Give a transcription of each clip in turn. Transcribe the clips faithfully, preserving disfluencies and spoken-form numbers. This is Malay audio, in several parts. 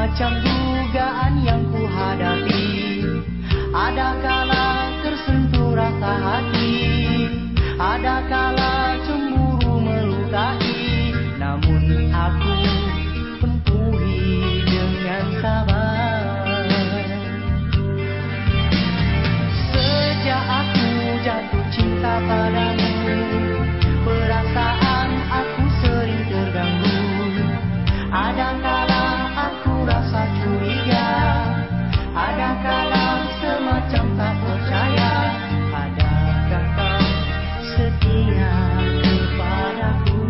Macam dugaan yang ku hadapi, ada kala tersentuh rasa hati, ada kala cemburu melukai, namun aku penuhi dengan sabar. Sejak aku jatuh cinta padamu, perasaan aku sering terganggu. Ada kala aku rasa curiga, ada kala semacam tak percaya. Adakah kau setia kepadaku?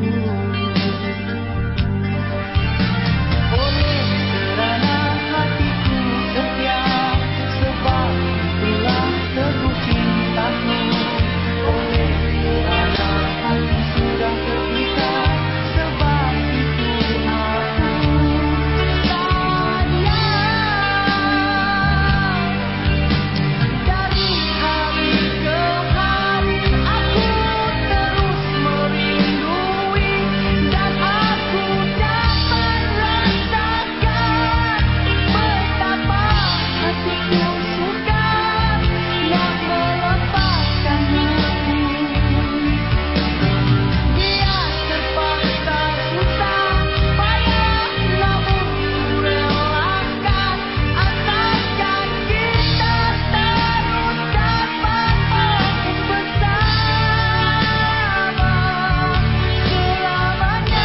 Oleh kerana hatiku setia, sebab itulah teguh cintaku. Oleh kerana hati sudah terpikat, sebab itu aku sayang. Dari hari ke hari aku terus merindui, dan aku dapat rasakan betapa hatiku sukar nak melepaskanmu. Biar terpaksa susah payah, namun ku relakan, asalkan kita terus dapat bersama selamanya.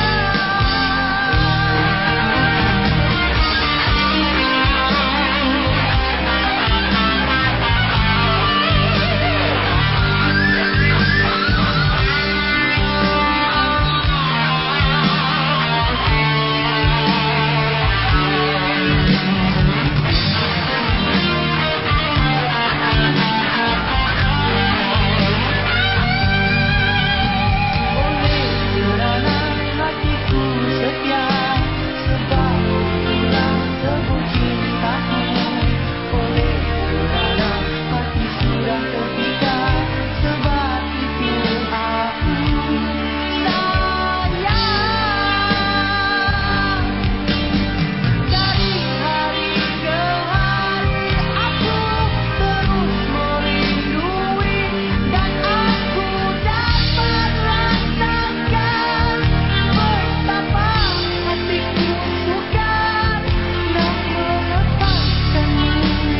Oleh kerana hatiku setia, sebab itulah teguh cintaku. Oleh kerana hati sudah terpikat, sebab itu aku sayang. Dari hari ke hari aku terus merindui, dan aku dapat rasakan betapa hatiku sukar nak melepaskanmu.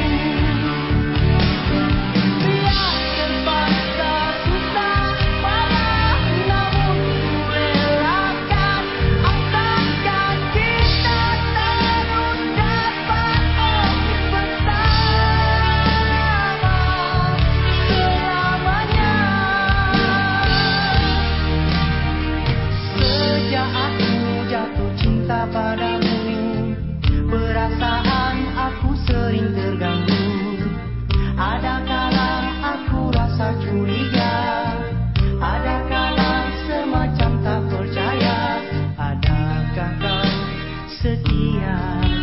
Biar terpaksa susah payah, namun ku relakan, asalkan kita terus dapat bersama selamanya. Sejak aku jatuh cinta padamu, perasaan aku sering terganggu. Ada kala aku rasa curiga, ada kala semacam tak percaya. Adakah kau setia